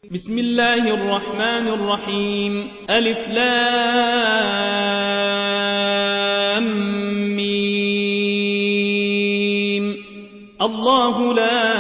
بسم الله الرحمن الرحيم ألف لام ميم الله لا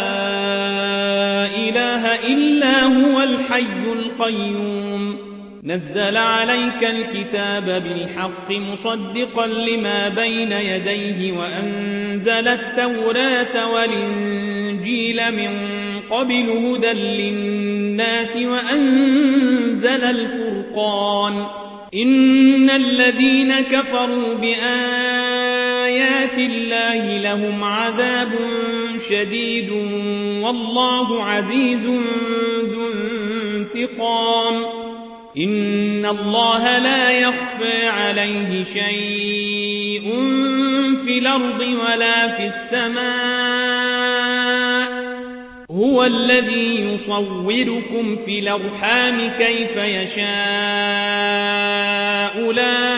إله إلا هو الحي القيوم نزل عليك الكتاب بالحق مصدقا لما بين يديه وأنزل التوراة والإنجيل من قبل هدى للناس وأنزل الفرقان إن الذين كفروا بآيات الله لهم عذاب شديد والله عزيز ذو انتقام إن الله لا يخفى عليه شيء في الأرض ولا في السماء هو الذي يصوركم في الأرحام كيف يشاء لا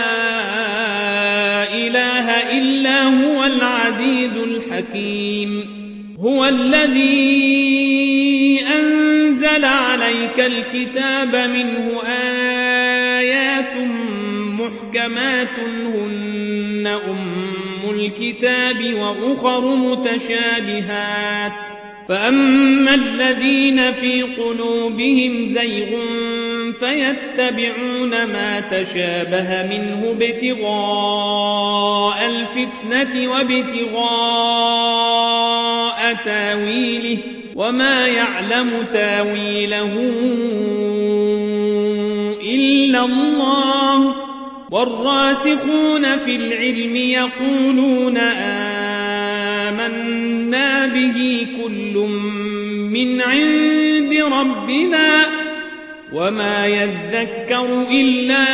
إله إلا هو العزيز الحكيم هو الذي أنزل عليك الكتاب منه آيات محكمات هن أم الكتاب وأخر متشابهات فأما الذين في قلوبهم زيغ فيتبعون ما تشابه منه ابتغاء الفتنة وابتغاء تاويله وما يعلم تاويله إلا الله والراسخون في العلم يقولون آمنا به كل من عند ربنا وما يذكر إلا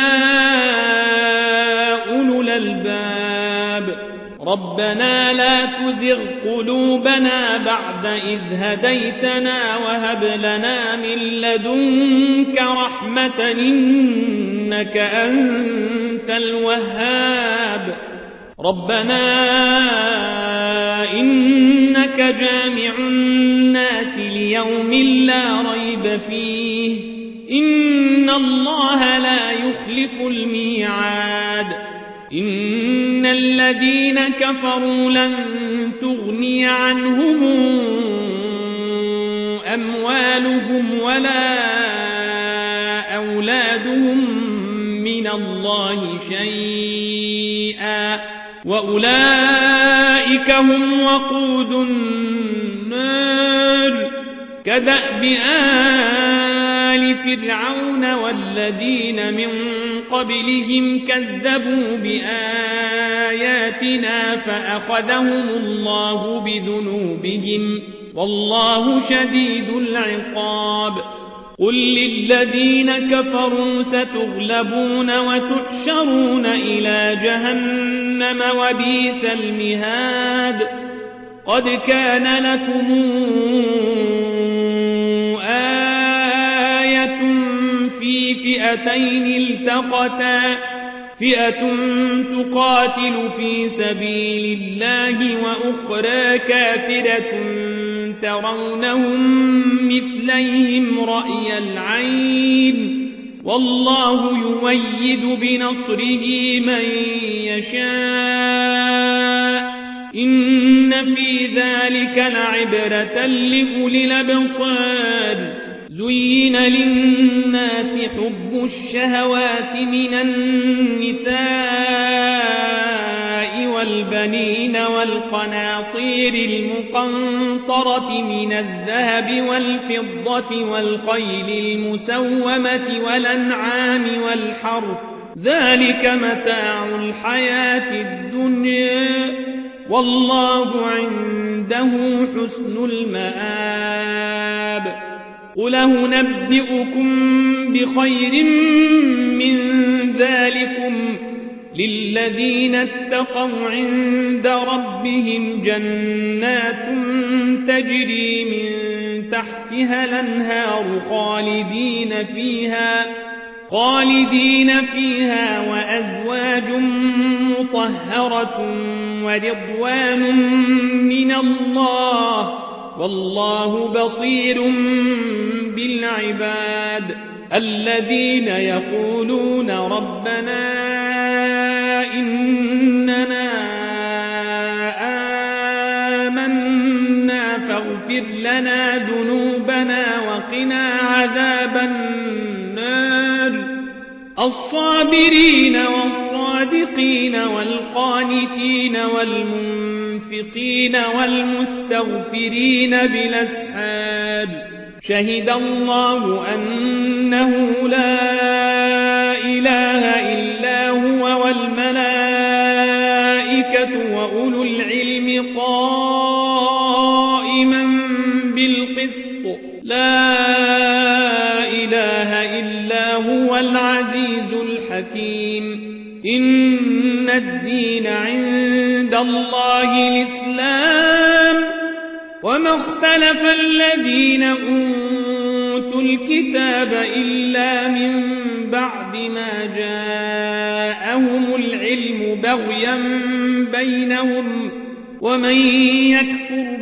أولو الألباب ربنا لا تزغ قلوبنا بعد إذ هديتنا وهب لنا من لدنك رحمة إنك أنت الوهاب ربنا إنك جامع الناس ليوم لا ريب فيه إن الله لا يخلف الميعاد إن الذين كفروا لن تغني عنهم أموالهم ولا أولادهم من الله شيئا وأولئك هم وقود النار كدأب آل فرعون والذين من قبلهم كذبوا بآياتنا فأخذهم الله بذنوبهم والله شديد العقاب قل للذين كفروا ستغلبون وتحشرون إلى جهنم وبئس المهاد قد كان لكم آية في فئتين التقتا فئة تقاتل في سبيل الله وأخرى كافرة ترونهم مثليهم رأي العين والله يؤيد بنصره من يشاء إن في ذلك لعبرة لأولي الأبصار زين للناس حب الشهوات من النساء والبنين والقناطير المقنطرة من الذهب والفضة والخيل المسومة والأنعام والحرث ذلك متاع الحياة الدنيا والله عنده حسن المآب قل أنبئكم بخير من ذلكم للذين اتقوا عند ربهم جنات تجري من تحتها الأنهار خالدين فيها وأزواج مطهرة ورضوان من الله والله بصير بالعباد الذين يقولون ربنا إننا آمنا فاغفر لنا ذنوبنا وقنا عذاب النار الصابرين والصادقين والقانتين والمنفقين والمستغفرين بالأسحار شهد الله أنه لا إله إلا هو والملائكة وأولو العلم قائما بالقسط لا إله إلا هو العزيز الحكيم إن الدين عند الله الإسلام وما اختلف الذين أوتوا الكتاب إلا من بعد ما جاءهم العلم بغيا بينهم ومن يكفر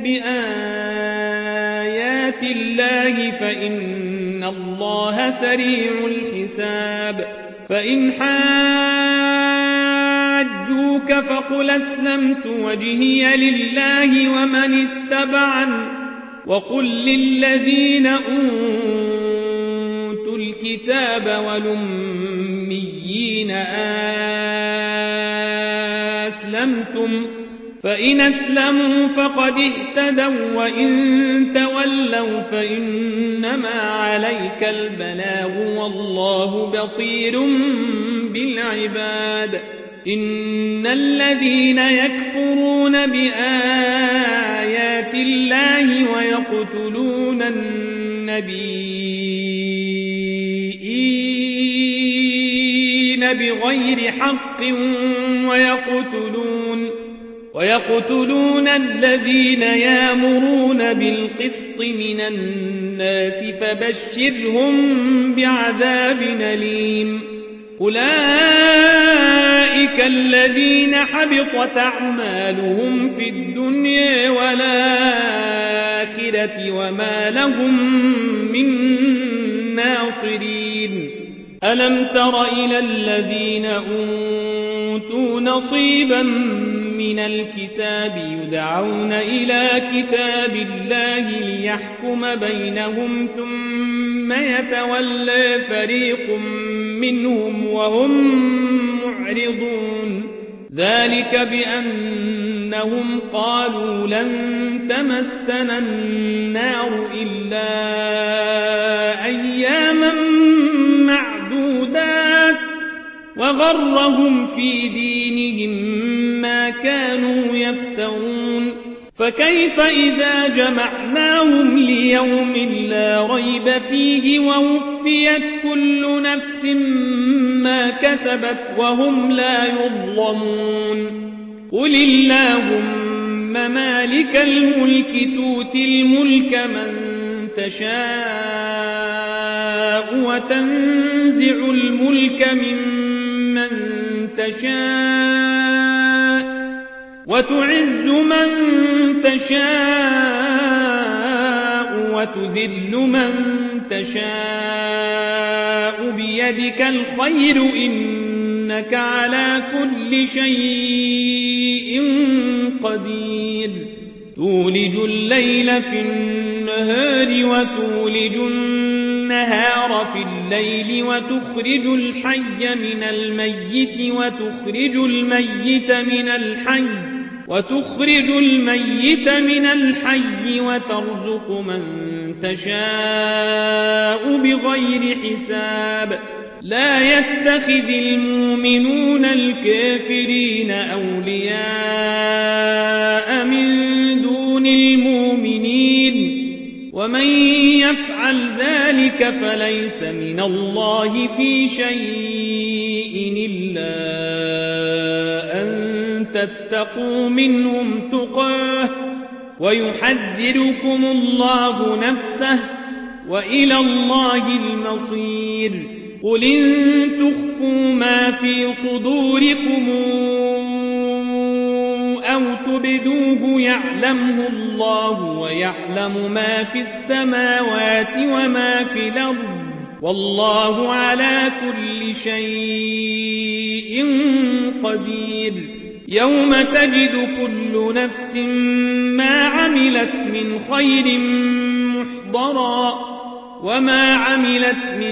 بآيات الله فإن الله سريع الحساب فإن حاجوك فقل أسلمت وجهي لله ومن اتبعني وقل للذين أوتوا الكتاب والأميين أسلمتم فإن أسلموا فقد اهتدوا وإن تولوا فإنما عليك البلاغ والله بصير بالعباد إن الذين يكفرون بآيات الله ويقتلون النبيين بغير حق ويقتلون الذين يأمرون بالقسط من الناس فبشرهم بعذاب أليم أولئك الذين حبطت أعمالهم في الدنيا والآخرة وما لهم من ناصرين ألم تر إلى الذين أوتوا نصيبا من الكتاب يدعون إلى كتاب الله ليحكم بينهم ثم يتولى فريق منهم وهم معرضون ذلك بأنهم قالوا لن تمسنا النار إلا أياما معدودات وغرهم في دينهم ما كانوا يفترون فكيف إذا جمعناهم ليوم لا ريب فيه ووفيت كل نفس ما كسبت وهم لا يظلمون قل اللهم مالك الملك تؤتي الملك من تشاء وتنزع الملك ممن تشاء وتعز من تشاء وتذل من تشاء بيدك الخير إنك على كل شيء قدير تولج الليل في النهار وتولج النهار في الليل وتخرج الحي من الميت وتخرج الميت من الحي وترزق من تشاء بغير حساب لا يتخذ المؤمنون الكافرين أولياء من دون المؤمنين ومن يفعل ذلك فليس من الله في شيء إلا أن تتقوا منهم تقاه ويحذركم الله نفسه وإلى الله المصير قل إن تخفوا ما في صدوركم أو تبدوه يعلمه الله ويعلم ما في السماوات وما في الأرض والله على كل شيء قدير يوم تجد كل نفس ما عملت من خير محضرا وما عملت من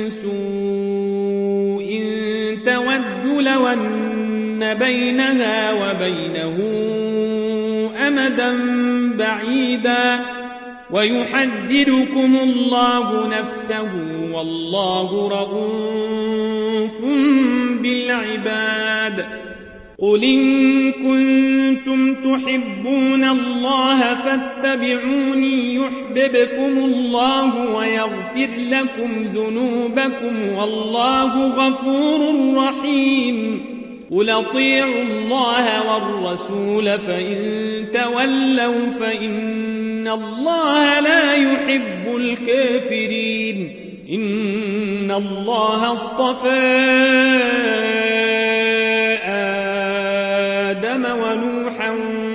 سوء تود لو أن بينها وبينه أمدا بعيدا ويحذركم الله نفسه والله رءوف بالعباد قل إن كنتم تحبون الله فاتبعوني يحببكم الله ويغفر لكم ذنوبكم والله غفور رحيم قل اطيعوا الله والرسول فإن تولوا فإن الله لا يحب الكافرين إن الله اصطفى آدم ونوحا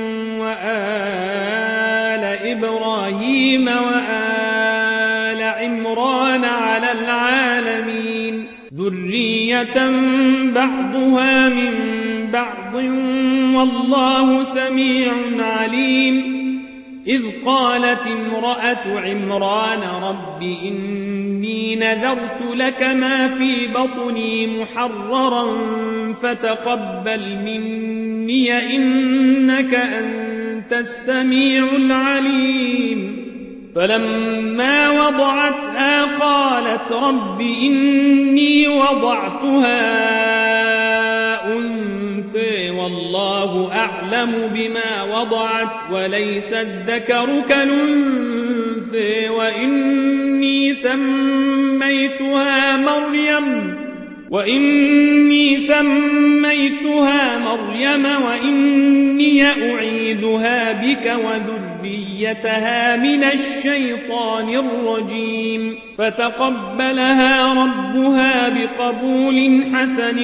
وآل إبراهيم وآل عمران على العالمين ذرية بعضها من بعض والله سميع عليم إذ قالت امرأة عمران رب إني نذرت لك ما في بطني محررا فتقبل مني إنك أنت السميع العليم فلما وضعتها قالت رب إني وضعتها أنثى والله أعلم بما وضعت وليس الذكر كالأنثى وإني سميتها مريم وإني أعيذها بك وذريتها من الشيطان الرجيم فتقبلها ربها بقبول حسن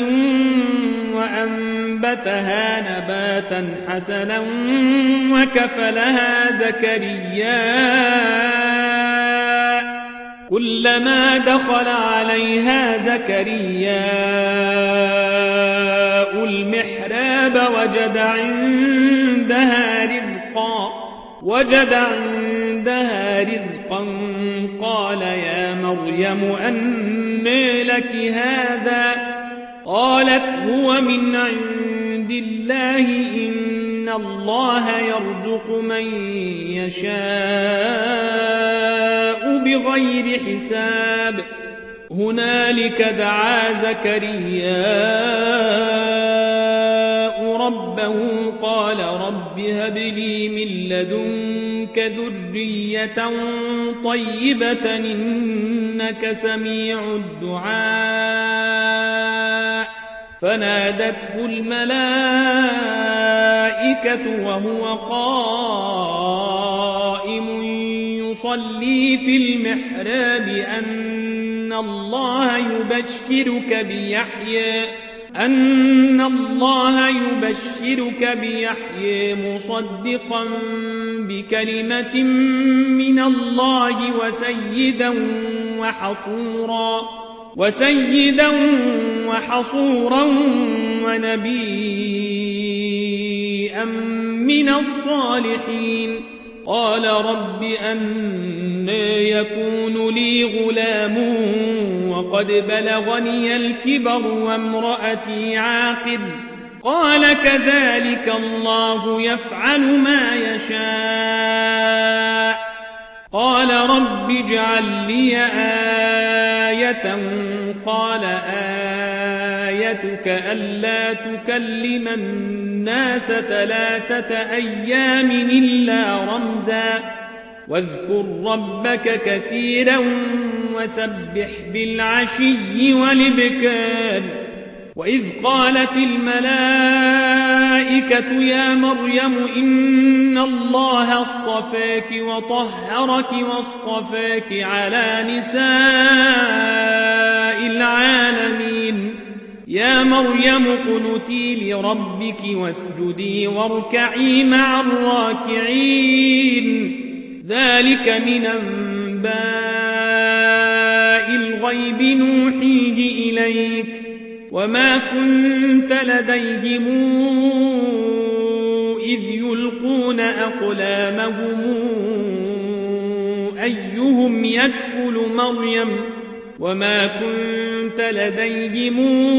وأنبتها نباتا حسنا وكفلها زكريا كلما دخل عليها زكرياء المحراب وجد عندها رزقا قال يا مريم أنى لك هذا قالت هو من عند الله إن الله يرزق من يشاء بغير حساب هنالك دعا زكرياء ربه قال رب هب لي من لدنك ذرية طيبة إنك سميع الدعاء فنادته الملائكة وهو قائم يصلي في المحراب أن الله يبشرك بيحيى مصدقا بكلمة من الله وسيدا وحصورا ونبيا من الصالحين قال رب أنى يكون لي غلام وقد بلغني الكبر وامرأتي عاقر قال كذلك الله يفعل ما يشاء قال رب اجعل لي آية قال آيتك ألا تكلم الناس 3 أيام إلا رمزا واذكر ربك كثيرا وسبح بالعشي والإبكار وإذ قالت الملائكة يا مريم إن الله اصطفاك وطهرك واصطفاك على نساء العالمين يا مريم اقنتي لربك واسجدي واركعي مع الراكعين ذلك من أنباء الغيب نوحيه إليك وما كنت لديهم إذ يلقون أقلامهم أيهم يكفل مريم وما كنت لديهم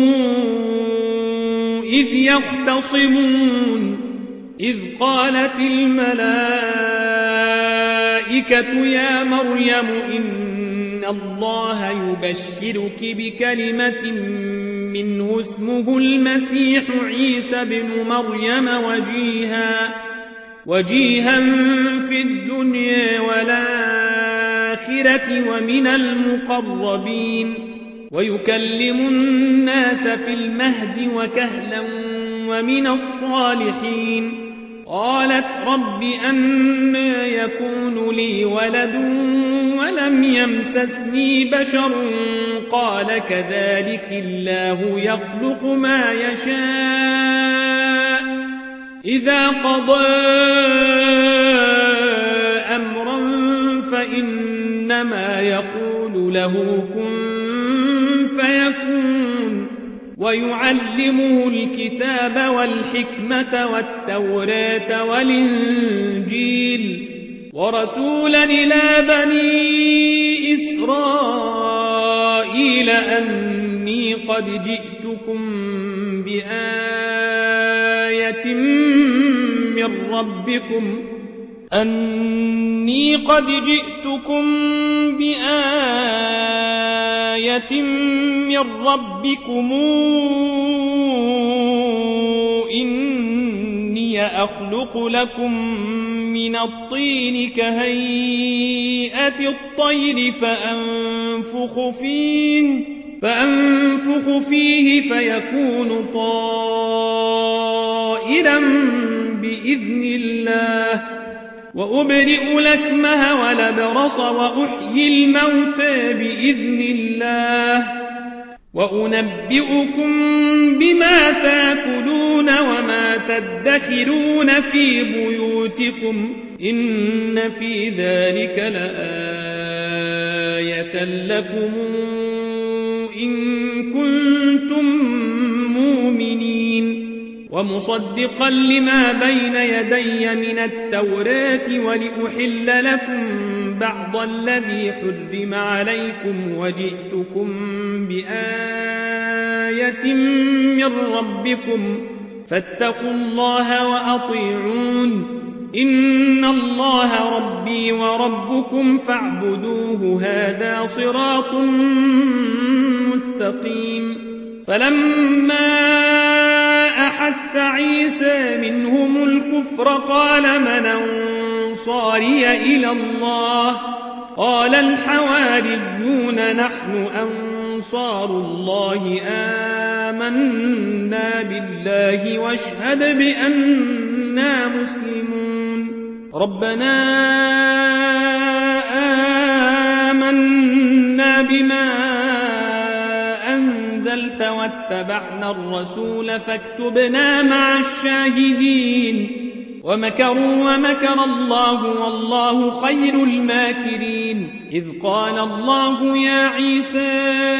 إذ يختصمون إذ قالت الملائكة يا مريم إن الله يبشرك بكلمة منه اسمه المسيح عيسى بن مريم وجيها في الدنيا والآخرة ومن المقربين ويكلم الناس في المهد وكهلا ومن الصالحين قالت رب أنى يكون لي ولد ولم يمسسني بشر قال كذلك الله يخلق ما يشاء إذا قضى أمرا فإنما يقول له كن فيكون ويعلمه الكتاب والحكمة والتوراة والإنجيل ورسولا إلى بني إسرائيل أني قد جئتكم بآية من ربكم إني أخلق لكم من الطين كهيئة الطير فأنفخ فيه فيكون طائرا بإذن الله وأبرئ الأكمه والأبرص وأحيي الموتى بإذن الله وأنبئكم بما تأكلون وما تدخرون في بيوتكم إن في ذلك لآية لكم إن كنتم مؤمنين ومصدقا لما بين يدي من التوراة ولأحل لكم بعض الذي حرم عليكم وجئتكم بآية من ربكم فاتقوا الله وأطيعون إن الله ربي وربكم فاعبدوه هذا صراط مستقيم فلما أحس عيسى منهم الكفر قال من أنصاري إلى الله قال الحواريون نحن أنصار الله آمنا بالله واشهد بأننا مسلمون ربنا آمنا بما أنزلت واتبعنا الرسول فاكتبنا مع الشاهدين ومكروا ومكر الله والله خير الماكرين إذ قال الله يا عيسى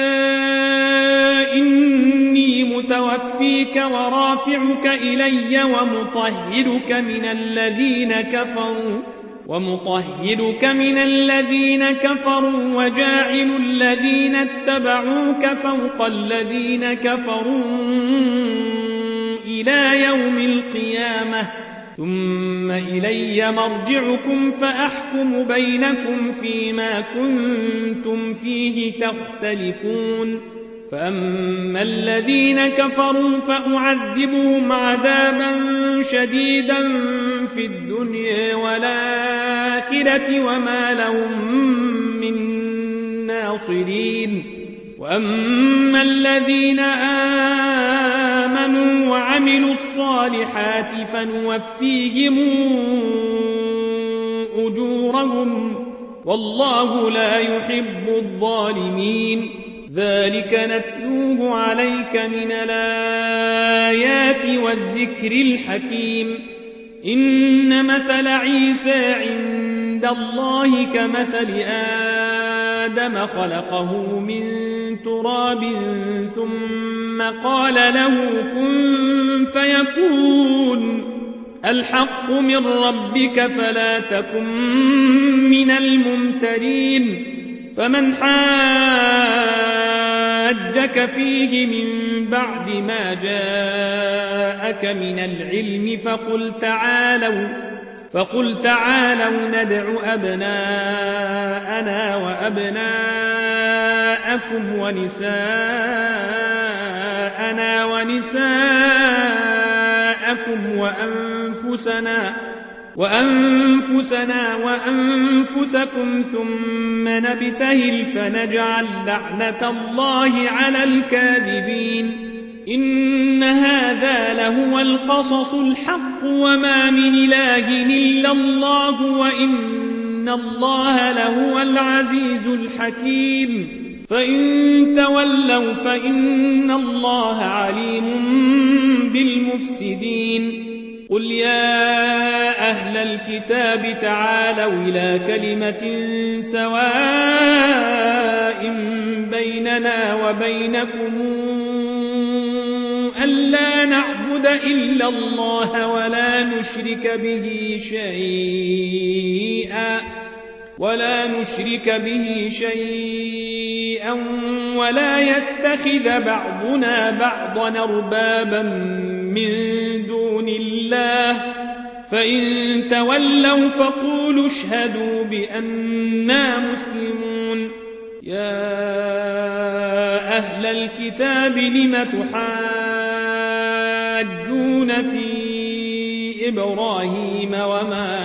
إني متوفيك ورافعك إلي ومطهرك من الذين كفروا وجاعل الذين اتبعوك فوق الذين كفروا إلى يوم القيامة ثم إلي مرجعكم فأحكم بينكم فيما كنتم فيه تختلفون فأما الذين كفروا فأعذبهم عذابا شديدا في الدنيا والآخرة وما لهم من ناصرين وأما الذين آمنوا وعملوا الصالحات فنوفيهم أجورهم والله لا يحب الظالمين ذلك نتلوه عليك من الآيات والذكر الحكيم إن مثل عيسى عند الله كمثل آدم خلقه من تراب ثم قال له كن فيكون الحق من ربك فلا تكن من الممترين فمن حاجك فيه من بعد ما جاءك من العلم فقل تعالوا ندع أبناءنا وأبناءكم ونساءنا ونساءكم وأنفسنا وأنفسكم ثم نبتهل فنجعل لعنة الله على الكاذبين إن هذا لهو القصص الحق وما من إله إلا الله وإن الله لهو العزيز الحكيم فإن تولوا فإن الله عليم بالمفسدين قل يا أهل الكتاب تعالوا إلى كلمة سواء بيننا وبينكم ألا نعبد إلا الله ولا نشرك به شيئا ولا يتخذ بعضنا بعضا أربابا من دون الله فإن تولوا فقولوا اشهدوا بأننا مسلمون يا أهل الكتاب لم تحاجون في إبراهيم وما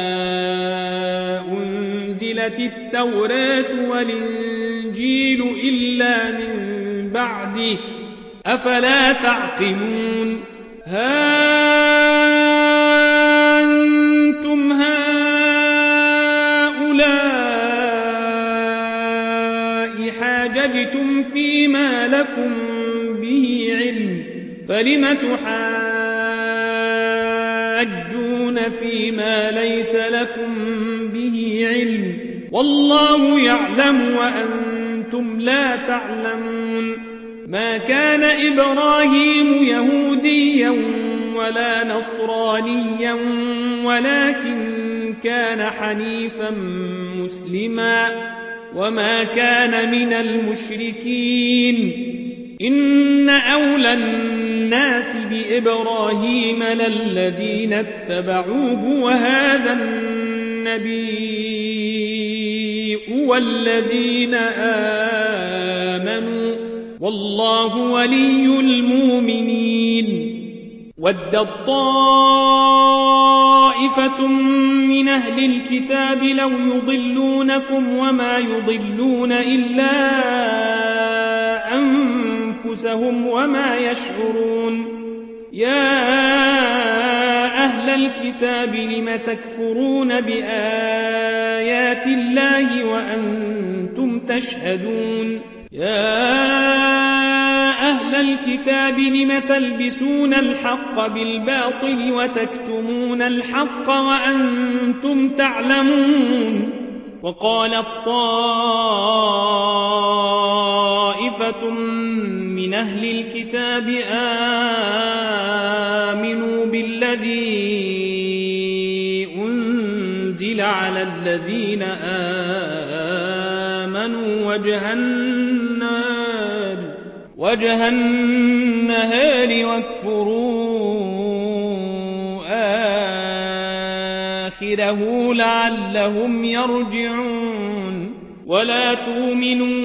أنزلت التوراة والإنجيل إلا من بعده أفلا تعقلون أنتم هؤلاء حاججتم فيما لكم به علم فلم تحاجون فيما ليس لكم به علم والله يعلم وأنتم لا تعلمون ما كان إبراهيم يهوديا ولا نصرانيا ولكن كان حنيفا مسلما وما كان من المشركين إن أولى الناس بإبراهيم للذين اتبعوه وهذا النبي والذين آمنوا والله ولي المؤمنين ودت طائفة من أهل الكتاب لو يضلونكم وما يضلون إلا أنفسهم وما يشعرون يا أهل الكتاب لم تكفرون بآيات الله وأنتم تشهدون يا أهل الكتاب لم تلبسون الحق بالباطل وتكتمون الحق وأنتم تعلمون وقالت طائفة من أهل الكتاب آمنوا بالذي أنزل على الذين آمنوا وجه النهار واكفروا آخره لعلهم يرجعون ولا تؤمنوا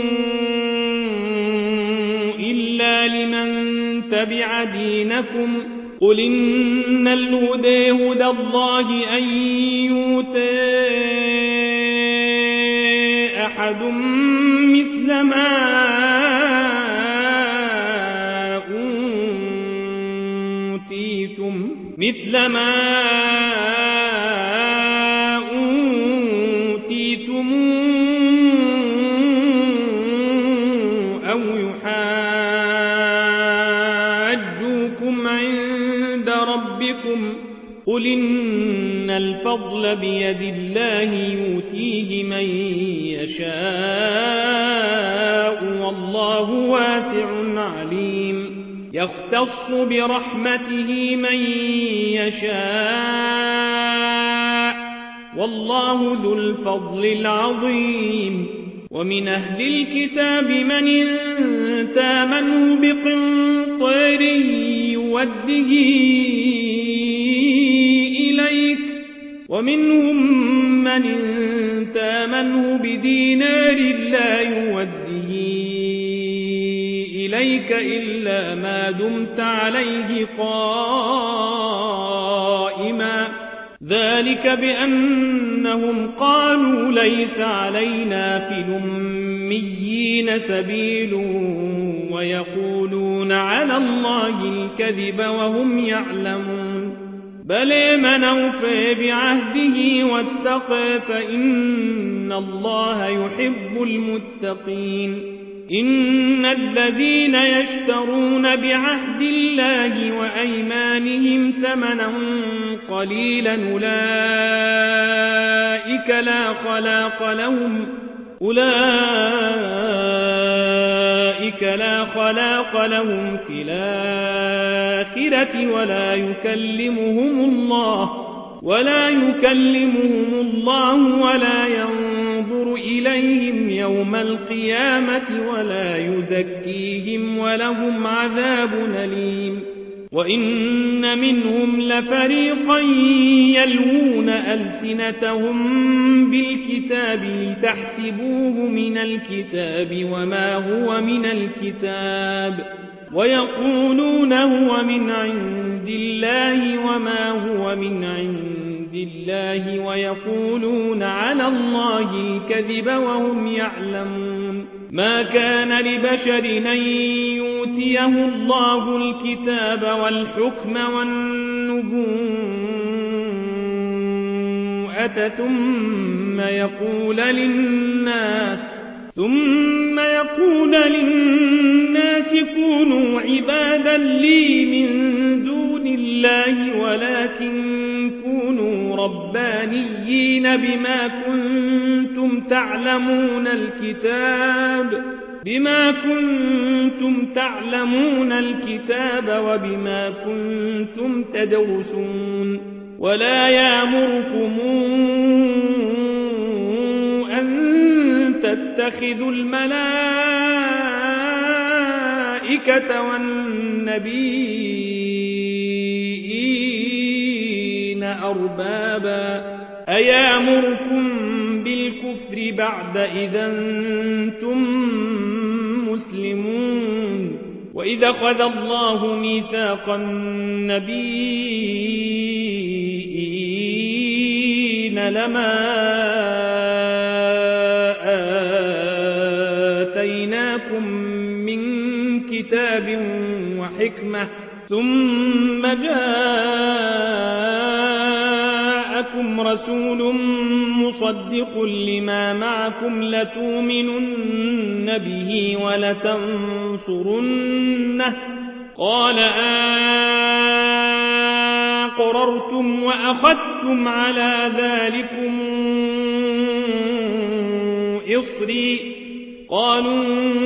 إلا لمن تبع دينكم قل إن الهدى هدى الله أن يؤتى أحد مثل ما أوتيتم قل إن الفضل بيد الله يؤتيه من يشاء والله واسع عليم يختص برحمته من يشاء والله ذو الفضل العظيم ومن أهل الكتاب من تامنه بقنطير يوده إليك ومنهم من تامنه بدينار لا يوده إليك إلا ما دمت عليه قائما ذلك بأنهم قالوا ليس علينا في الأميين سبيل ويقولون على الله الكذب وهم يعلمون بل من أوفى بعهده واتقى فإن الله يحب المتقين إن الذين يشترون بعهد الله وأيمانهم ثمنا قليلا أولئك لا خلاق لهم في الآخرة ولا يكلمهم الله ولا ينظر إليهم يوم القيامة ولا يزكيهم ولهم عذاب أليم وإن منهم لفريقا يلوون ألسنتهم بالكتاب لتحسبوه من الكتاب وما هو من الكتاب ويقولون هو من عند الله وما هو من عند الله ويقولون على الله الكذب وهم يعلمون ما كان لبشر أن يؤتيه الله الكتاب والحكم والنبوءة ثم يقول للناس كونوا عبادا لي من دون الله ولكن كونوا ربانيين بما كنتم تعلمون الكتاب وبما كنتم تدرسون ولا يأمركم أن تتخذوا الملائكة والنبيين أربابا أيامركم بالكفر بعد إذا أنتم مسلمون وإذا أخذ الله ميثاق النبيين لما آتيناكم من كتاب وحكمة ثم جاءكم رسول مصدق لما معكم لتؤمنن به ولتنصرنه قال أقررتم وأخذتم على ذلكم إصري قالوا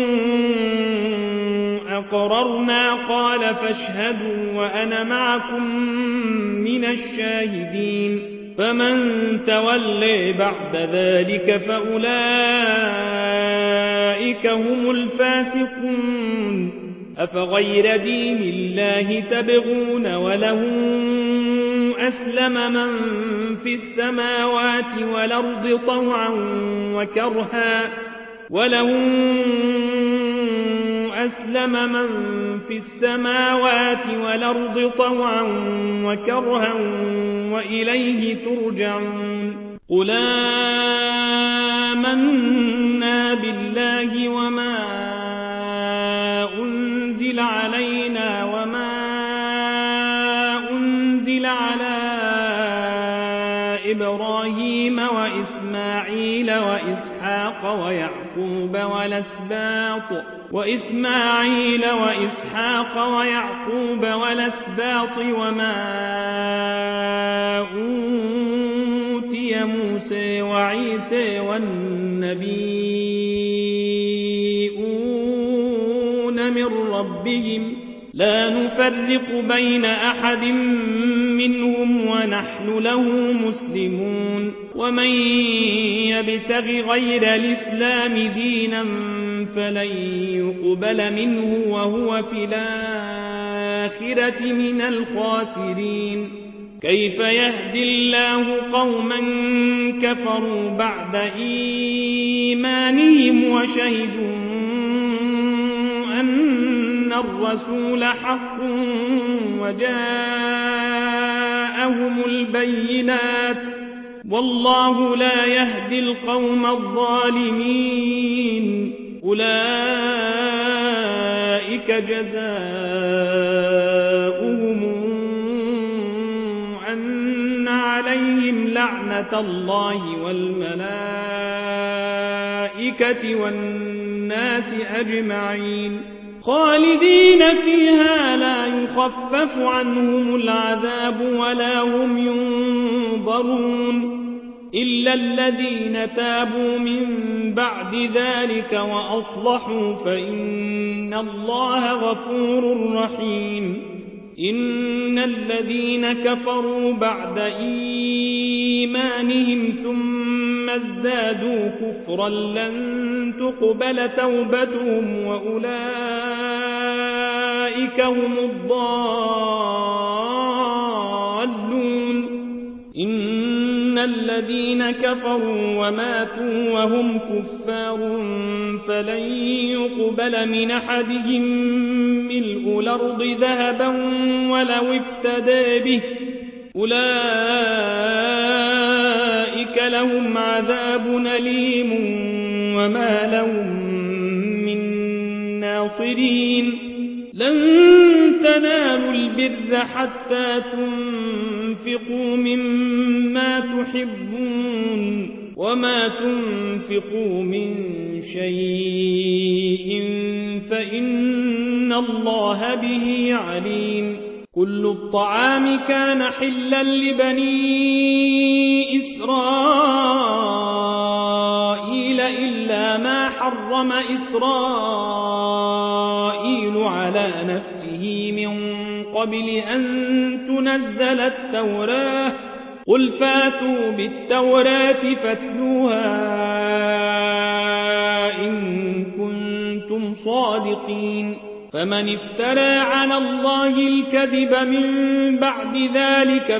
أقررنا قال فاشهدوا وأنا معكم من الشاهدين فمن تولي بعد ذلك فأولئك هم الفاسقون أفغير دين الله تبغون وله أسلم من في السماوات والأرض طوعا وكرها وإليه ترجعون قل آمنا بالله وما أنزل علينا وما أنزل على إبراهيم وإسماعيل وإسحاق ويعقوب ويعقوب والأسباط وإسماعيل وإسحاق ويعقوب والأسباط وما أوتي موسى وعيسى والنبيون من ربهم لا نفرق بين أحد منهم ونحن له مسلمون ومن يبتغ غير الإسلام دينا فلن يقبل منه وهو في الآخرة من الخاسرين كيف يهدي الله قوما كفروا بعد إيمانهم وشهدوا أن الرسول حق وجاءهم البينات والله لا يهدي القوم الظالمين أولئك جزاؤهم أن عليهم لعنة الله والملائكة والناس أجمعين خالدين فيها لا يخفف عنهم العذاب ولا هم ينظرون إلا الذين تابوا من بعد ذلك وأصلحوا فإن الله غفور رحيم إن الذين كفروا بعد إيمانهم ثم ازدادوا كفرا لن تقبل توبتهم وأولئك هم الضالون إن الذين كفروا وماتوا وهم كفار فلن يقبل من أحدهم ملء الأرض ذهبا ولو افتدى به أولئك لهم عذاب أليم وما لهم من ناصرين لن تنالوا البر حتى تنفقوا مما تحبون وما تنفقوا من شيء فإن الله به عليم كل الطعام كان حلا لبني إسرائيل إلا ما حرم إسرائيل على نفسه من قبل أن تنزل التوراة قل فاتوا بالتوراة فاتلوها إن كنتم صادقين فمن افترى على الله الكذب من بعد ذلك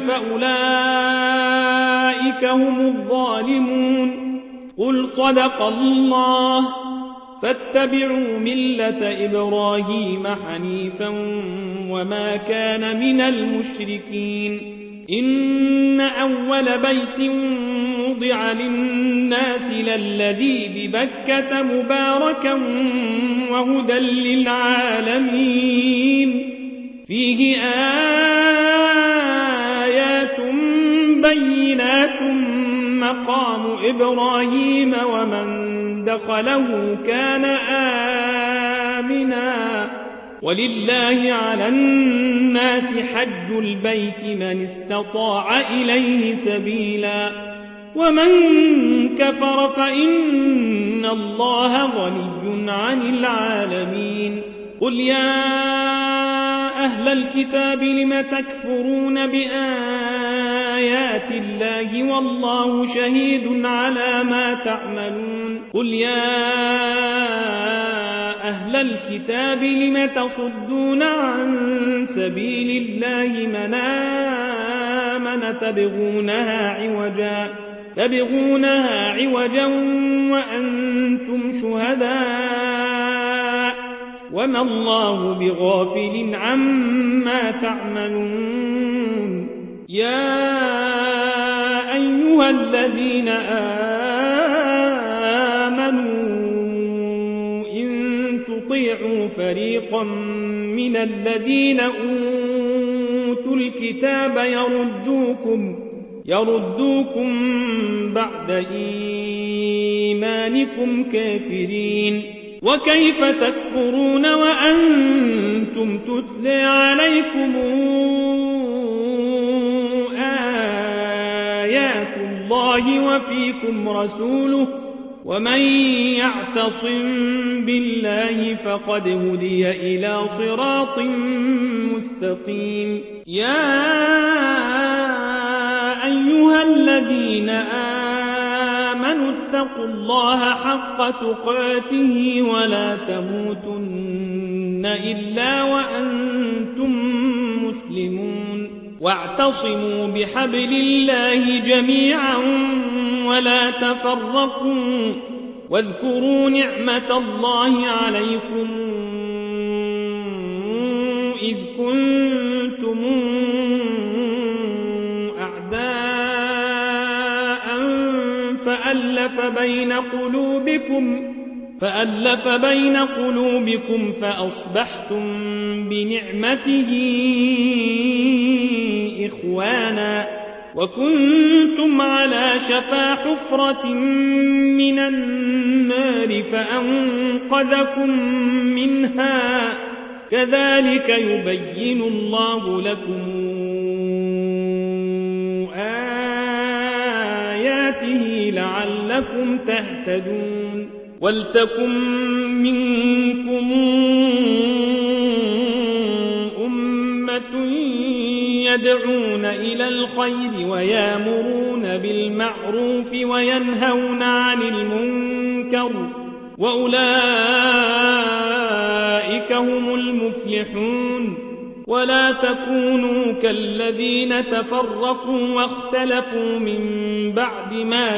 فأولئك هم الظالمون قل صدق الله فاتبعوا ملة إبراهيم حنيفا وما كان من المشركين إن أول بيت وضع للناس للذي ببكة مباركا وهدى للعالمين فيه آيات بينات مقام إبراهيم ومن دخله كان آمنا ولله على الناس حج البيت من استطاع إليه سبيلا ومن كفر فإن الله غني عن العالمين قل يا أهل الكتاب لم تكفرون بآيات الله والله شهيد على ما تعملون قل يا أهل الكتاب لم تصدون عن سبيل الله من آمن تبغونها عوجا وأنتم شهداء وما الله بغافل عما تعملون يا أيها الذين آمنوا إن تطيعوا فريقا من الذين أوتوا الكتاب يردوكم بعد إيمانكم كافرين وكيف تكفرون وأنتم تتلى عليكم آيات الله وفيكم رسوله ومن يعتصم بالله فقد هدي إلى صراط مستقيم يا أيها الذين آمنوا اتقوا الله حق تقاته ولا تموتن إلا وأنتم مسلمون واعتصموا بحبل الله جميعا ولا تفرقوا واذكروا نعمة الله عليكم إذ كنتم أعداء فألف بين قلوبكم فأصبحتم بنعمته إخوانا وكنتم على شفا حفرة من النار فأنقذكم منها كذلك يبين الله لكم آياته لعلكم تهتدون ولتكن منكم أمة يدعون إلى الخير ويامرون بالمعروف وينهون عن المنكر وأولئك هم المفلحون ولا تكونوا كالذين تفرقوا واختلفوا من بعد ما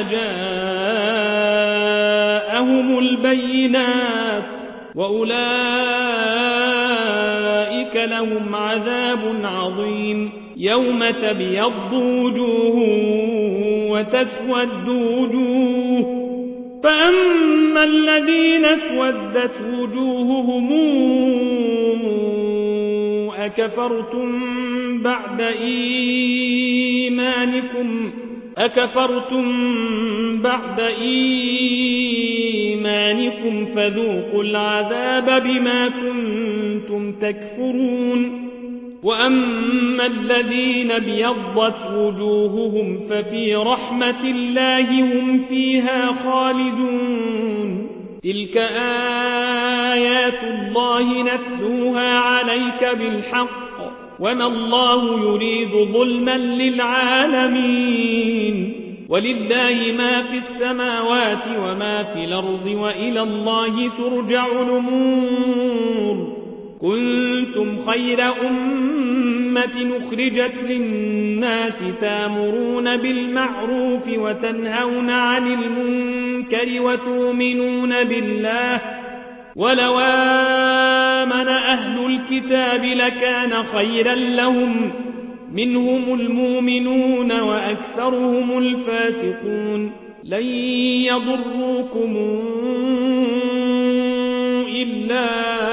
جاءهم البينات وأولئك لهم عذاب عظيم يوم تبيض وجوه وتسود وجوه فأما الذين اسودت وجوههم أكفرتم بعد إيمانكم فذوقوا العذاب بما كنتم تكفرون وأما الذين ابيضت وجوههم ففي رحمة الله هم فيها خالدون تلك آيات الله نتلوها عليك بالحق وما الله يريد ظلما للعالمين ولله ما في السماوات وما في الأرض وإلى الله ترجع الأمور كنتم خير أمة أخرجت للناس تامرون بالمعروف وتنهون عن المنكر وتؤمنون بالله ولو آمن أهل الكتاب لكان خيرا لهم منهم المؤمنون وأكثرهم الفاسقون لن يضروكم إلا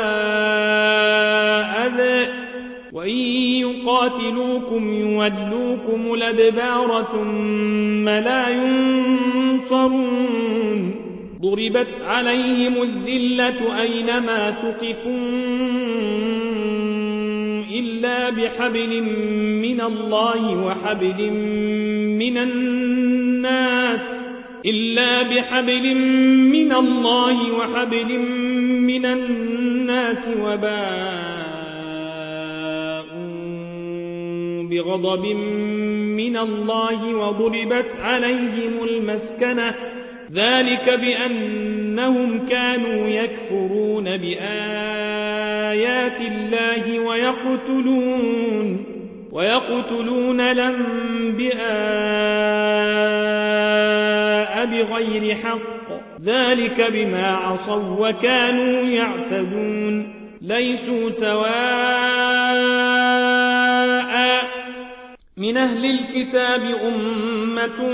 أذى وإن يقاتلوكم يولوكم الأدبار ثم لا ينصرون ضربت عليهم الذلة أينما ثقفوا إلا بحبل من الله وحبل من الناس وباءوا بغضب من الله وضربت عليهم المسكنة ذلك بأنهم كانوا يكفرون بآيات الله ويقتلون الأنبياء بغير حق ذلك بما عصوا وكانوا يعتدون ليسوا سواء من أهل الكتاب أمة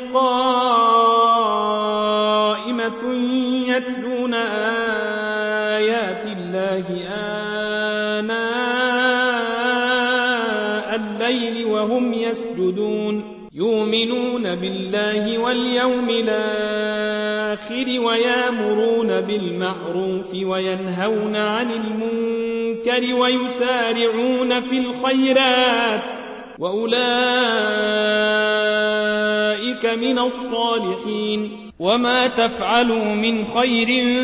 قائمة يتلون آيات الله آناء الليل وهم يسجدون يؤمنون بالله واليوم الآخر الآخر ويأمرون بالمعروف وينهون عن المنكر ويسارعون في الخيرات وأولئك من الصالحين وما تفعلوا من خير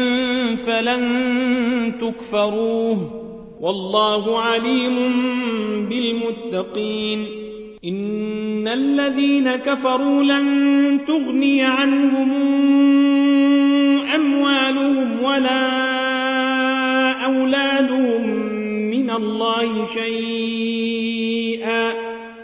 فلن تكفروه والله عليم بالمتقين إن الذين كفروا لن تغني عنهم أموالهم ولا أولادهم من الله شيئا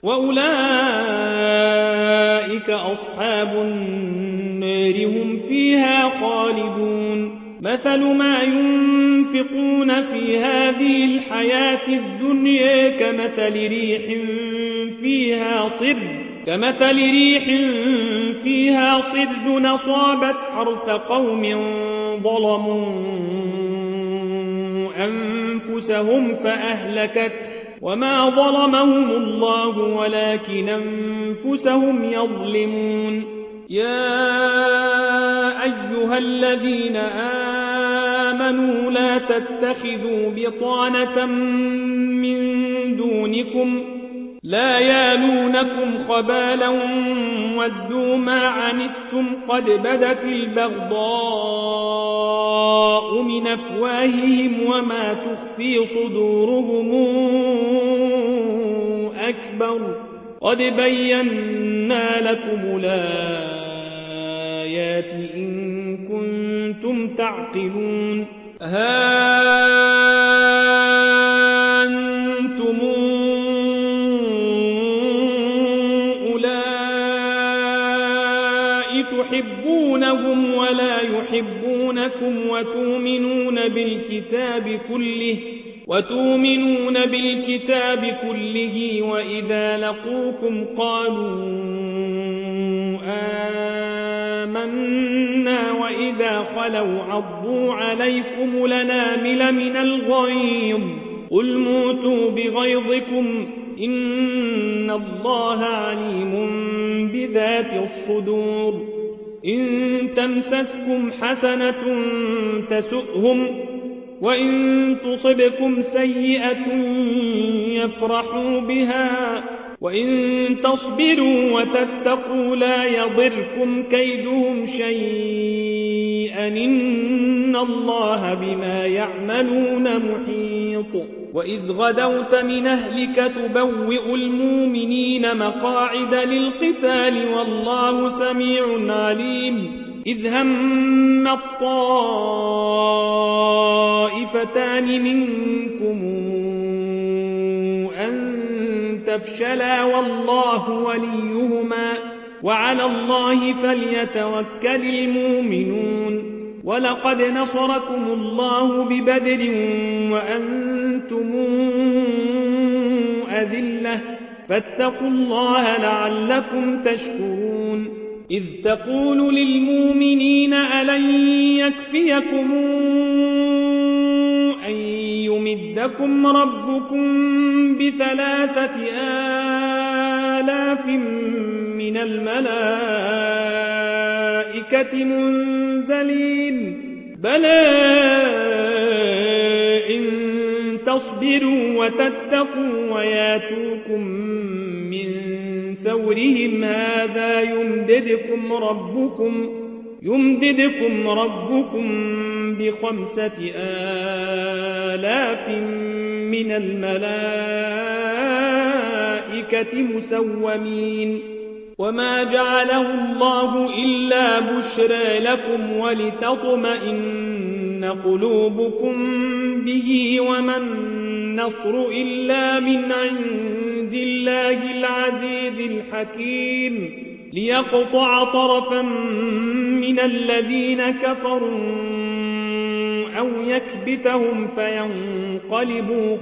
وأولئك أصحاب النار هم فيها خالدون مثل ما ينفقون في هذه الحياة الدنيا كمثل ريح فيها صر أصابت حرث قوم ظلموا أنفسهم فأهلكته وما ظلمهم الله ولكن أنفسهم يظلمون يا أيها الذين آمنوا لا تتخذوا بطانة من دونكم لا يالونكم خبالا ودوا ما عنتم قد بدت البغضاء من أفواههم وما تخفي صدورهم أكبر قد بينا لكم الآيات إن كنتم تعقلون ها أنتم أولئك تحبونهم ولا يحبونكم وتؤمنون بالكتاب كله وإذا لقوكم قالوا آمنا وإذا خلوا عضوا عليكم الأنامل من الغيظ قل موتوا بغيظكم إن الله عليم بذات الصدور إن تمسسكم حسنة تسؤهم وإن تصبكم سيئة يفرحوا بها وإن تصبروا وتتقوا لا يضركم كيدهم شيئا إن الله بما يعملون محيط وإذ غدوت من أهلك تبوئ المؤمنين مقاعد للقتال والله سميع عليم إذ هم الطائفتان منكم أن تفشلا والله وليهما وعلى الله فليتوكل المؤمنون ولقد نصركم الله ببدر وأنتم أذلة فاتقوا الله لعلكم تشكرون إذ تقول للمؤمنين ألن يكفيكم أن يمدكم ربكم ب3,000 من الملائكة منزلين بلى إن تصبروا وتتقوا وياتوكم من ثورهم هذا يمددكم ربكم ب5,000 من الملائكة مسومين وما جعله الله إلا بشرى لكم ولتطمئن قلوبكم به وما النصر إلا من عند الله العزيز الحكيم ليقطع طرفا من الذين كفروا أو يكبتهم فينقلبوا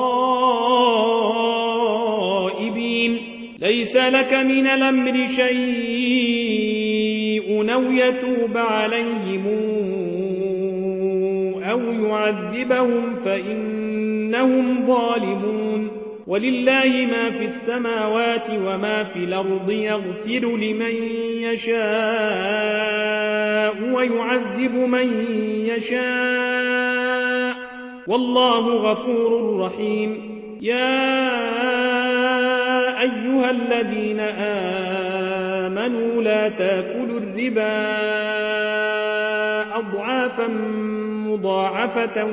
خائبين ليس لك من الأمر شيء أو يتوب عليهم أو يعذبهم فإنهم ظالمون ولله ما في السماوات وما في الأرض يغفر لمن يشاء ويعذب من يشاء والله غفور رحيم. يا أيها الذين آمنوا لا تأكلوا الربا أضعافا مضاعفة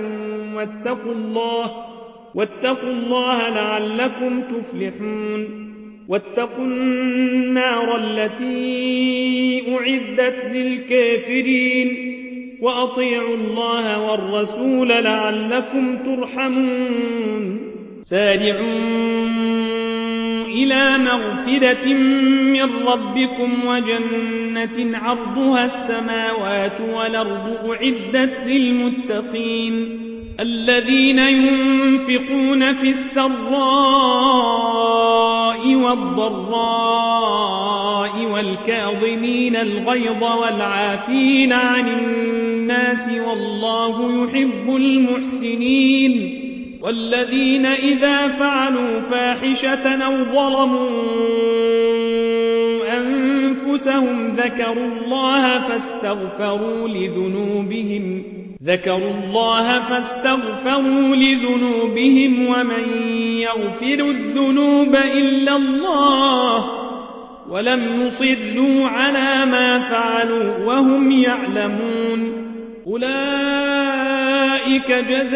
واتقوا الله لعلكم تفلحون. واتقوا النار التي أعدت للكافرين وأطيعوا الله والرسول لعلكم ترحمون. سارعوا إلى مغفرة من ربكم وجنة عرضها السماوات والأرض أعدت للمتقين الذين ينفقون في السراء والضراء والكاظمين الغيظ والعافين عن الناس والله يحب المحسنين. والذين إذا فعلوا فاحشة أو ظلموا أنفسهم ذكروا الله فاستغفروا لذنوبهم ومن يغفر الذنوب إلا الله ولم يصروا على ما فعلوا وهم يعلمون. أولئك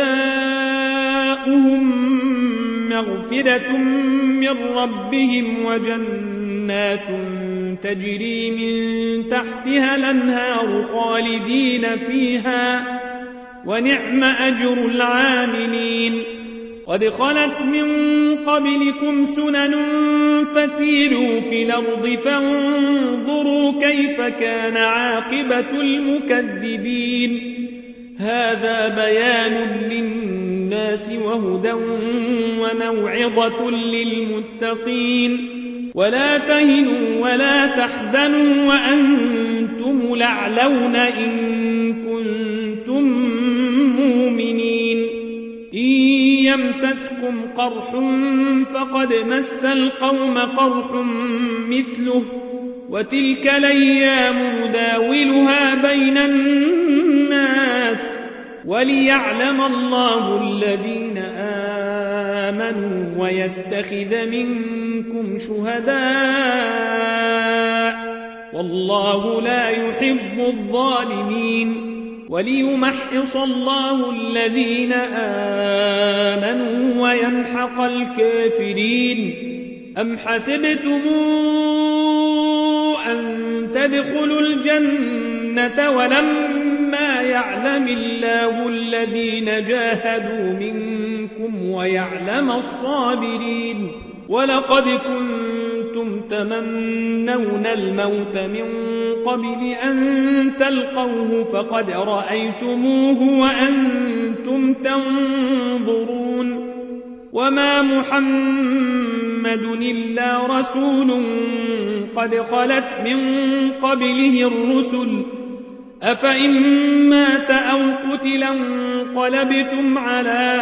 جزاؤهم مغفرة من ربهم وجنات تجري من تحتها الأنهار خالدين فيها ونعم أجر العاملين. قد خلت من قبلكم سنن فسيروا في الأرض فانظروا كيف كان عاقبة المكذبين. هذا بيان للناس وهدى وموعظة للمتقين. ولا تهنوا ولا تحزنوا وأنتم الأعلون إن كنتم مؤمنين. إن يمسسكم قرح فقد مس القوم قرح مثله وتلك الأيام نداولها بين الناس وليعلم الله الذين آمنوا ويتخذ منكم شهداء والله لا يحب الظالمين. وليمحص الله الذين آمنوا ويمحق الكافرين. أم حسبتم أن تدخلوا الجنة ولما يعلم الله الذين جاهدوا منكم ويعلم الصابرين. ولقد كنتم تمنون الموت من قبل أن تلقوه فقد رأيتموه وأنتم تنظرون. وما محمد إلا رسول قد خلت من قبله الرسل أفإن مات أو قتل انقلبتم على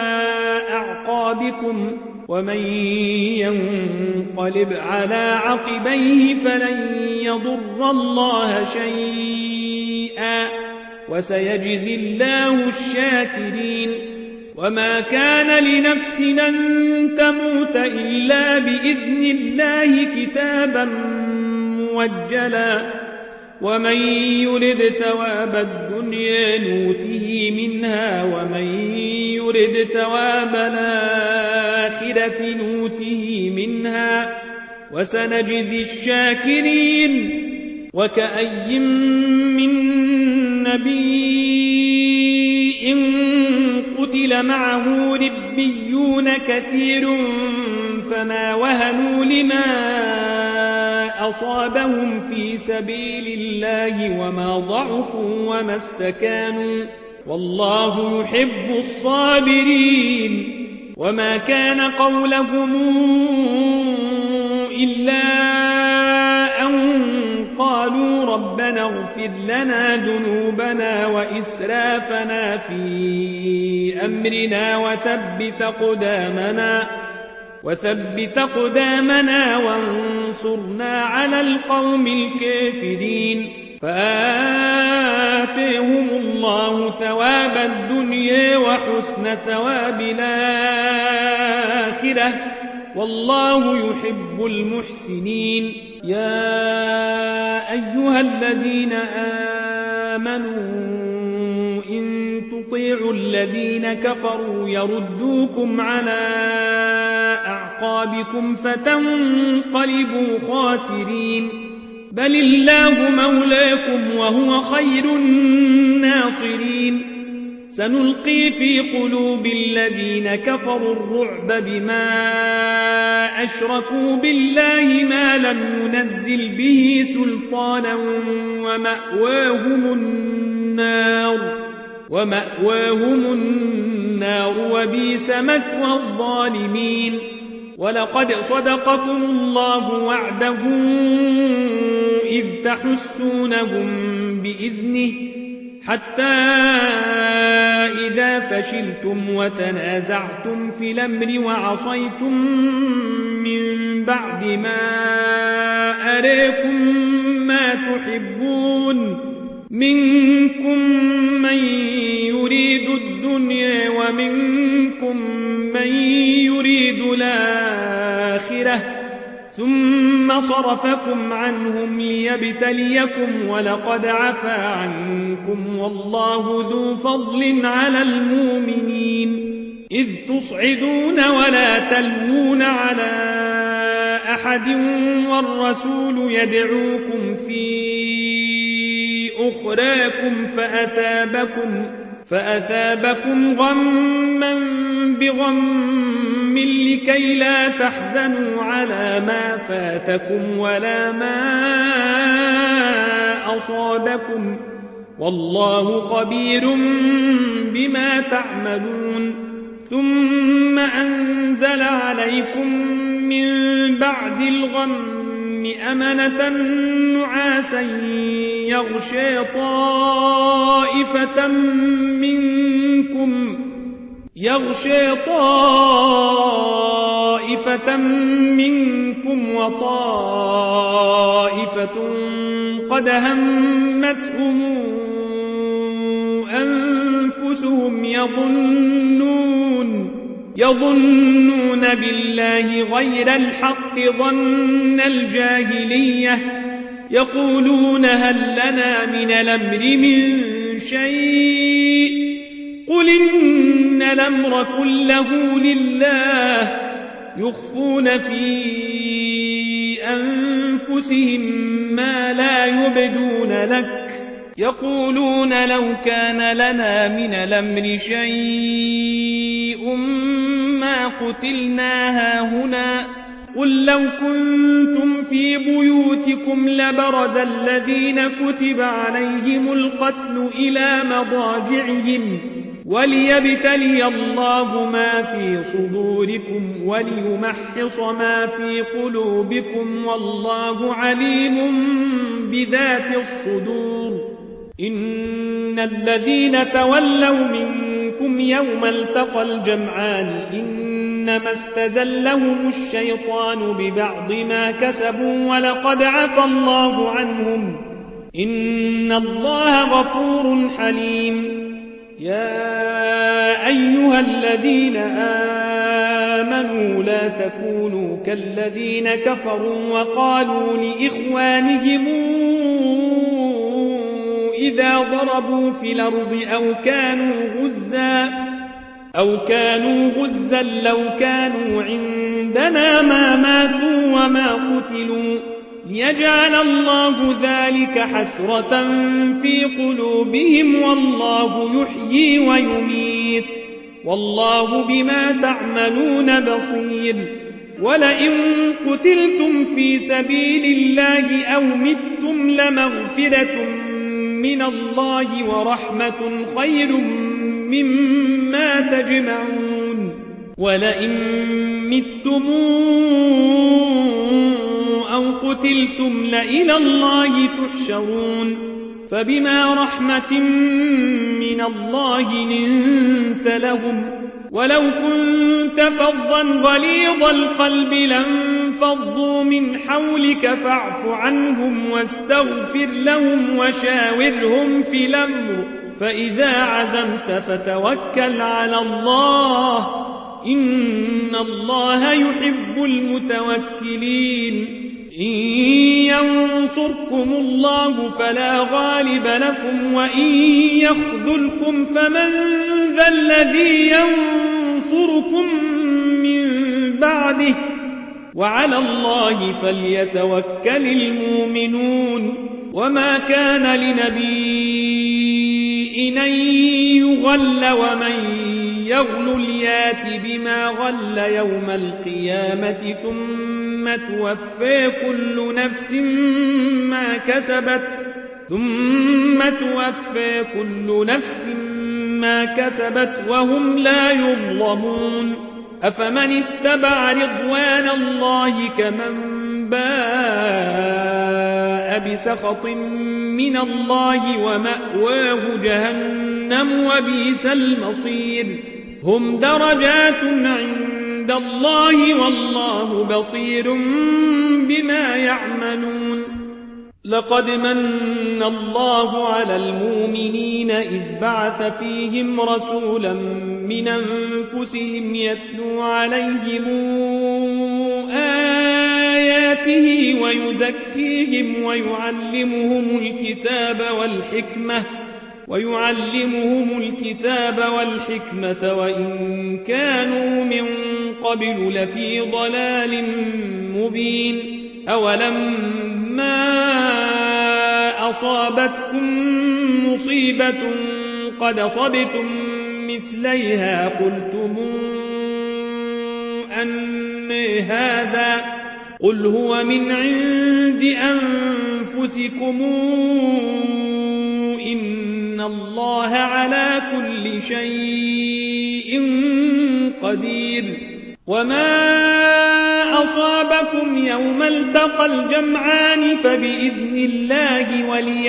أعقابكم ومن ينقلب على عقبيه فلن يضر الله شيئا وسيجزي الله الشاكرين. وما كان لنفس أن تموت إلا بإذن الله كتابا موجلا ومن يرد ثواب الدنيا نوته منها ومن يرد ثواب الآخرة نوته منها وسنجزي الشاكرين. وكأي من نبي قتل معه ربيون كثير فما وهنوا لما أصابهم في سبيل الله وما ضعفوا وما استكانوا والله يحب الصابرين. وما كان قولهم إلا أن قالوا ربنا اغفر لنا ذنوبنا وإسرافنا في أمرنا وثبت أقدامنا وانصرنا على القوم الكافرين فآتيهم الله ثواب الدنيا وحسن ثواب الآخرة والله يحب المحسنين يا أيها الذين آمنوا إن تطيعوا الذين كفروا يردوكم على أعقابكم فتنقلبوا خاسرين بل الله مولاكم وهو خير الناصرين سنلقي في قلوب الذين كفروا الرعب بما أشركوا بالله ما لم ينزل به سلطانا ومأواهم النار وبئس مثوى الظالمين ولقد صدقكم الله وعده إذ تحسونهم بإذنه حتى إذا فشلتم وتنازعتم في الأمر وعصيتم من بعد ما أراكم ما تحبون منكم من يريد الدنيا ومنكم من يريد الآخرة ثم صرفكم عنهم ليبتليكم ولقد عفا عنكم والله ذو فضل على المؤمنين إذ تصعدون ولا تلوون على أحد والرسول يدعوكم في أخراكم فأثابكم غما بغم لكي لا تحزنوا على ما فاتكم ولا ما أصابكم والله خبير بما تعملون ثم أنزل عليكم من بعد الغم أمنة نعاسا يغشى طائفة منكم وطائفة قد همتهم أنفسهم يظنون بالله غير الحق ظن الجاهلية يقولون هل لنا من الأمر من شيء قل إن الأمر كله لله يخفون في أنفسهم ما لا يبدون لك يقولون لو كان لنا من الأمر شيء ما قتلنا هاهنا قل لو كنتم في بيوتكم لبرز الذين كتب عليهم القتل إلى مضاجعهم وليبتلي الله ما في صدوركم وليمحص ما في قلوبكم والله عليم بذات الصدور إن الذين تولوا منكم يوم التقى الجمعان إنما استزلهم الشيطان ببعض ما كسبوا ولقد عفى الله عنهم إن الله غفور حليم يا أيها الذين آمنوا لا تكونوا كالذين كفروا وقالوا لإخوانهم إذا ضربوا في الأرض أو كانوا غزا لو كانوا عندنا ما ماتوا وما قتلوا ليجعل الله ذلك حسرة في قلوبهم والله يحيي ويميت والله بما تعملون بصير ولئن قتلتم في سبيل الله أو متم لمغفرة من الله ورحمة خير مما تجمعون ولئن متم أو قتلتم لإلى الله تحشرون فبما رحمة من الله لنت لهم ولو كنتم كنت فظا غليظ القلب لانفضوا من حولك فاعف عنهم واستغفر لهم وشاورهم في الأمر فإذا عزمت فتوكل على الله إن الله يحب المتوكلين إن ينصركم الله فلا غالب لكم وإن يخذلكم فمن ذا الذي ينصركم من بعده وعلى الله فليتوكل المؤمنون وما كان لنبي أن يغل ومن يغل ليات بما غل يوم القيامة ثم توفى كل نفس ما كسبت وهم لا يظلمون أفمن اتبع رضوان الله كمن باء بسخط من الله ومأواه جهنم وبئس المصير هم درجات عند الله والله بصير بما يعملون لقد من الله على المؤمنين إذ بعث فيهم رسولا من أنفسهم يتلو عليهم آياته ويزكيهم ويعلمهم الكتاب والحكمة وإن كانوا من قبل لفي ضلال مبين أولما أصابتكم مصيبة قد أصبتم مثليها قلتم أن هذا قل هو من عند أنفسكم إن الله على كل شيء قدير وما أصابكم يوم التقى الجمعان فبإذن الله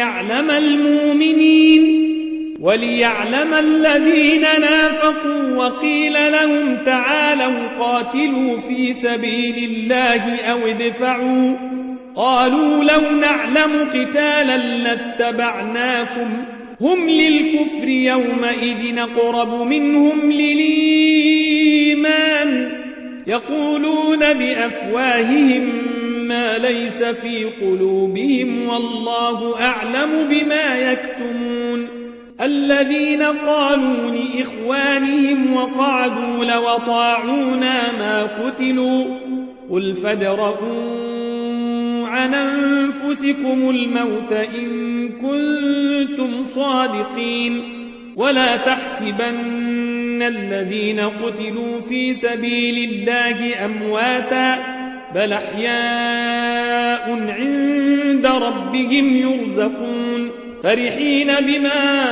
وليعلم الذين نافقوا وقيل لهم تعالوا قاتلوا في سبيل الله أو ادفعوا قالوا لو نعلم قتالا لاتبعناكم هم للكفر يومئذ أقرب منهم للإيمان يقولون بأفواههم ما ليس في قلوبهم والله أعلم بما يكتمون الذين قالوا لإخوانهم وقعدوا لو أطاعونا ما قتلوا قل فادرءوا عن أنفسكم الموت إن كنتم صادقين ولا تحسبن الذين قتلوا في سبيل الله أمواتا بل أحياء عند ربهم يرزقون فرحين بما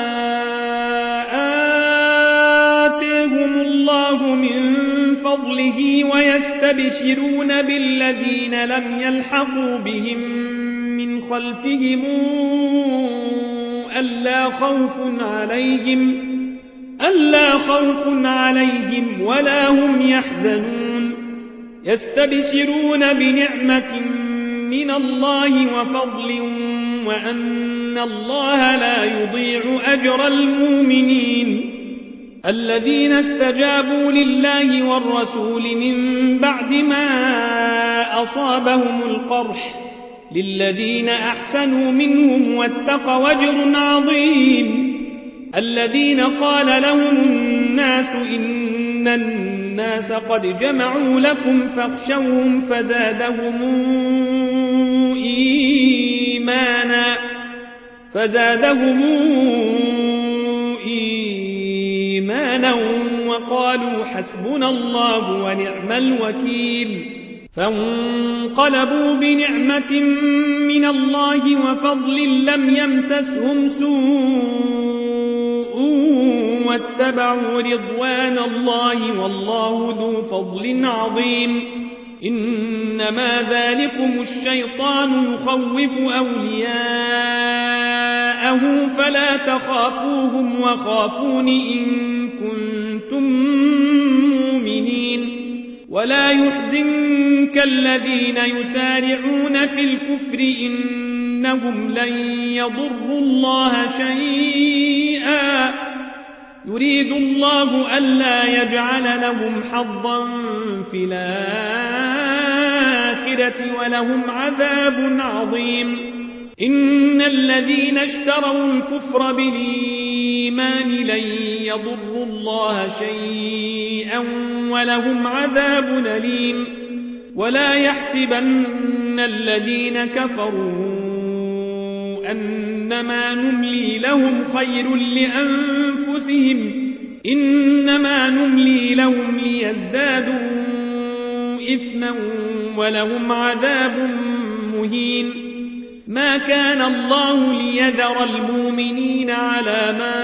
آتاهم الله من فضله ويستبشرون بالذين لم يلحقوا بهم من خلفهم ألا خوف عليهم ولا هم يحزنون يستبشرون بنعمة من الله وفضل وأن الله لا يضيع أجر المؤمنين الذين استجابوا لله والرسول من بعد ما أصابهم القرح للذين أحسنوا منهم واتقوا أجر عظيم الذين قال لهم الناس إن الناس قد جمعوا لكم فاخشوهم فزادهم إيمانا وقالوا حسبنا الله ونعم الوكيل فانقلبوا بنعمة من الله وفضل لم يمسسهم سوء واتبعوا رضوان الله والله ذو فضل عظيم إنما ذلكم الشيطان يخوف أولياءه فلا تخافوهم وخافون إن كنتم مؤمنين ولا يحزنك الذين يسارعون في الكفر إنهم لن يضروا الله شيئا يريد الله ألا يجعل لهم حظا في الآخرة ولهم عذاب عظيم إن الذين اشتروا الكفر بالإيمان لن يضروا الله شيئا ولهم عذاب أليم ولا يحسبن الذين كفروا أنما نملي لهم خير لأنفسهم إنما نملي لهم ليزدادوا إثما ولهم عذاب مهين ما كان الله ليذر المؤمنين على ما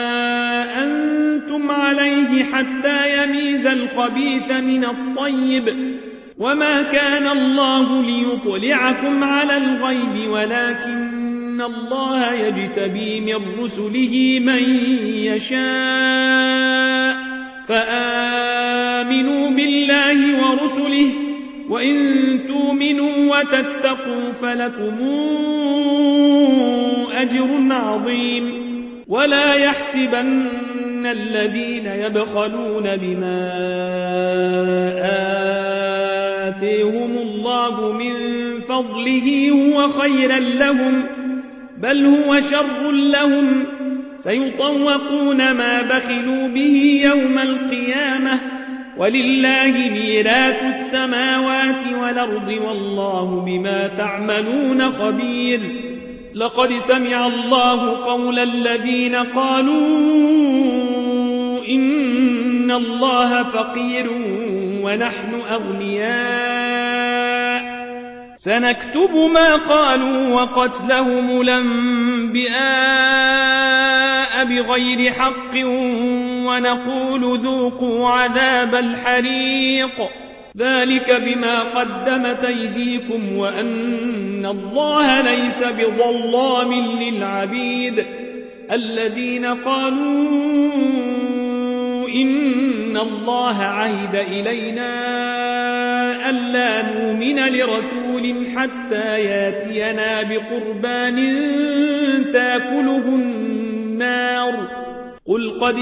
أنتم عليه حتى يميز الخبيث من الطيب وما كان الله ليطلعكم على الغيب ولكن الله يجتبي من رسله من يشاء فآمنوا بالله ورسله وإن تؤمنوا وتتقوا فلكم أجر عظيم ولا يحسبن الذين يبخلون بما آتيهم الله من فضله هو خيرا لهم بل هو شر لهم سيطوقون ما بخلوا به يوم القيامة ولله ميراث السماوات والأرض والله بما تعملون خبير لقد سمع الله قول الذين قالوا إن الله فقير ونحن أغنياء سنكتب ما قالوا وقتلهم الأنبياء بغير حق ونقول ذوقوا عذاب الحريق ذلك بما قدمت أيديكم وأن الله ليس بظلام للعبيد الذين قالوا إن الله عهد إلينا ألا نؤمن لرسول حتى ياتينا بقربان تاكله النار قل قد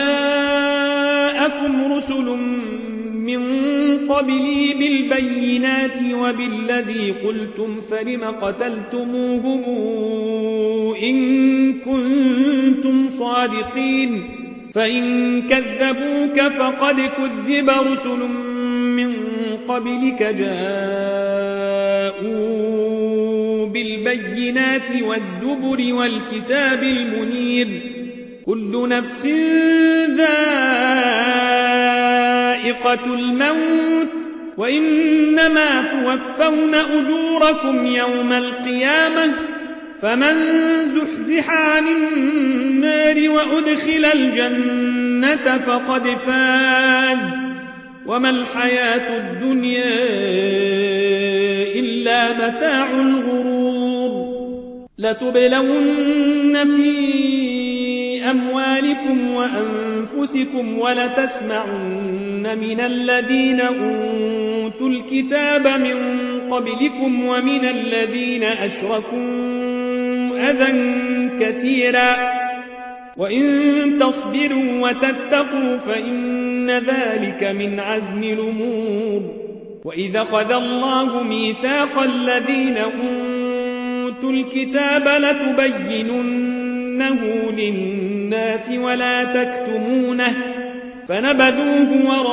جاءكم رسل من قبلي بالبينات وبالذي قلتم فلم قتلتموهم إن كنتم صادقين فإن كذبوك فقد كذب رسل من قبلك جاءوا بالبينات والزبر والكتاب المنير كل نفس ذائقة الموت وإنما توفون أجوركم يوم القيامة فمن زحزح عن النار وأدخل الجنة فقد فاز وما الحياة الدنيا إلا متاع الغرور لتبلون في أموالكم وأنفسكم ولتسمعن من الذين أوتوا الكتاب من قبلكم ومن الذين أشركوا أذى كثيرا وإن تصبروا وتتقوا فإن ذلك من عزم الأمور وإذا خذ الله ميثاق الذين أوتوا الكتاب لتبيننه للناس ولا تكتمونه فنبذوه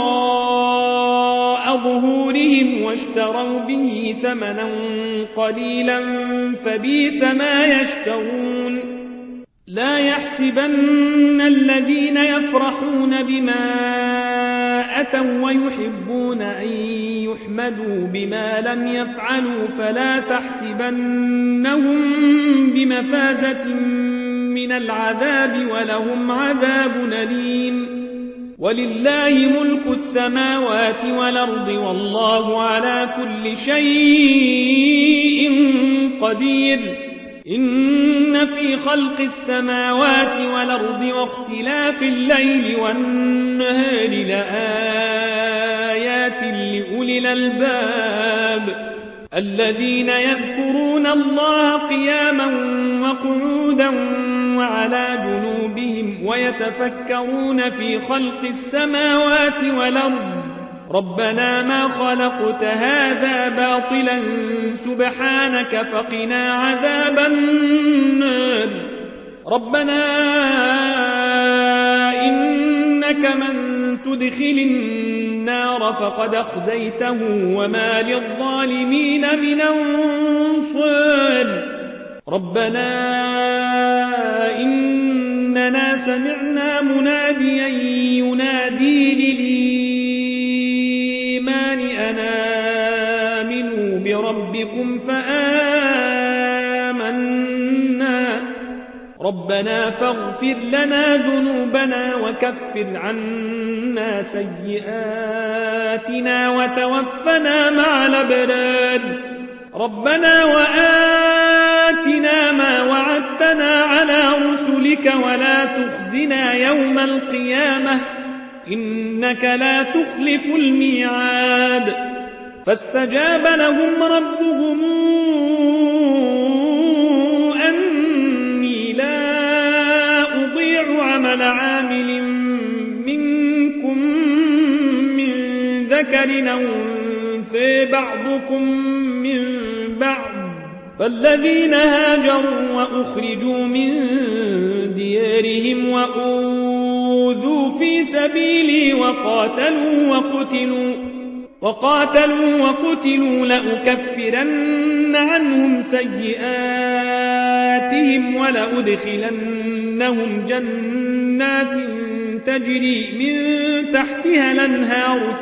وراء ظهورهم واشتروا به ثمنا قليلا فبئس ما يشترون لا يحسبن الذين يفرحون بما أتوا ويحبون أن يحمدوا بما لم يفعلوا فلا تحسبنهم بمفازة من العذاب ولهم عذاب أليم ولله ملك السماوات والأرض والله على كل شيء قدير إن في خلق السماوات والأرض واختلاف الليل والنهار لآيات الألباب الذين يذكرون الله قياما وقعودا وعلى جنوبهم ويتفكرون في خلق السماوات والأرض ربنا ما خلقت هذا باطلا سبحانك فقنا عذاب النار ربنا إنك من تدخل النار فقد أخزيته وما للظالمين من أنصار ربنا إننا سمعنا مناديا ينادي للإيمان أن آمنوا بربكم فآمنا ربنا فاغفر لنا ذنوبنا وكفر عنا سيئاتنا وتوفنا مع الأبرار ربنا وآتنا ما وعدتنا على رسلك ولا تخزنا يوم القيامة إنك لا تخلف الميعاد فاستجاب لهم ربهم أني لا أضيع عمل عامل منكم من ذكر أو أنثى بعضكم من بعض فالذين هاجروا وأخرجوا من ديارهم وأوذوا في سبيلي وقاتلوا وقتلوا لأكفرن عنهم سيئاتهم ولأدخلنهم جنات تجري من تحتها الأنهار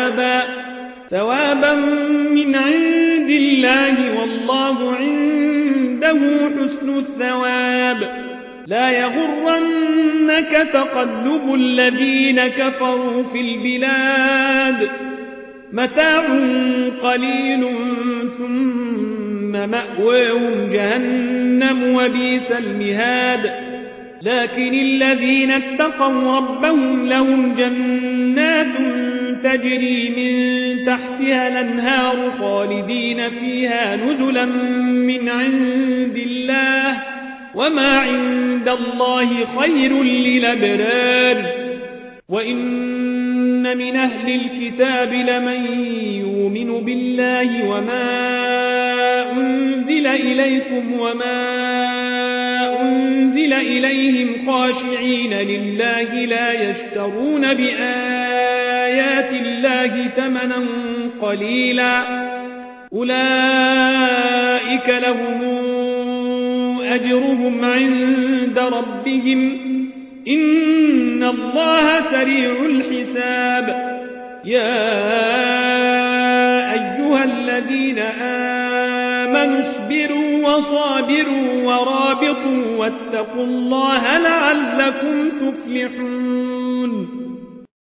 ثوابا من عند الله والله عنده حسن الثواب لا يغرنك تقلب الذين كفروا في البلاد متاع قليل ثم مأواهم جهنم وبئس المهاد لكن الذين اتقوا ربهم لهم جنات تجري من تحتها الأنهار خالدين فيها نزلا من عند الله وما عند الله خير للأبرار وإن من أهل الكتاب لمن يؤمن بالله وما أنزل إليكم وما أنزل إليهم خاشعين لله لا يشترون بآيات الله ثمنا قليلا أولئك لهم أجرهم عند ربهم إن الله سريع الحساب يا أيها الذين آمنوا اصبروا وصابروا ورابطوا واتقوا الله لعلكم تفلحون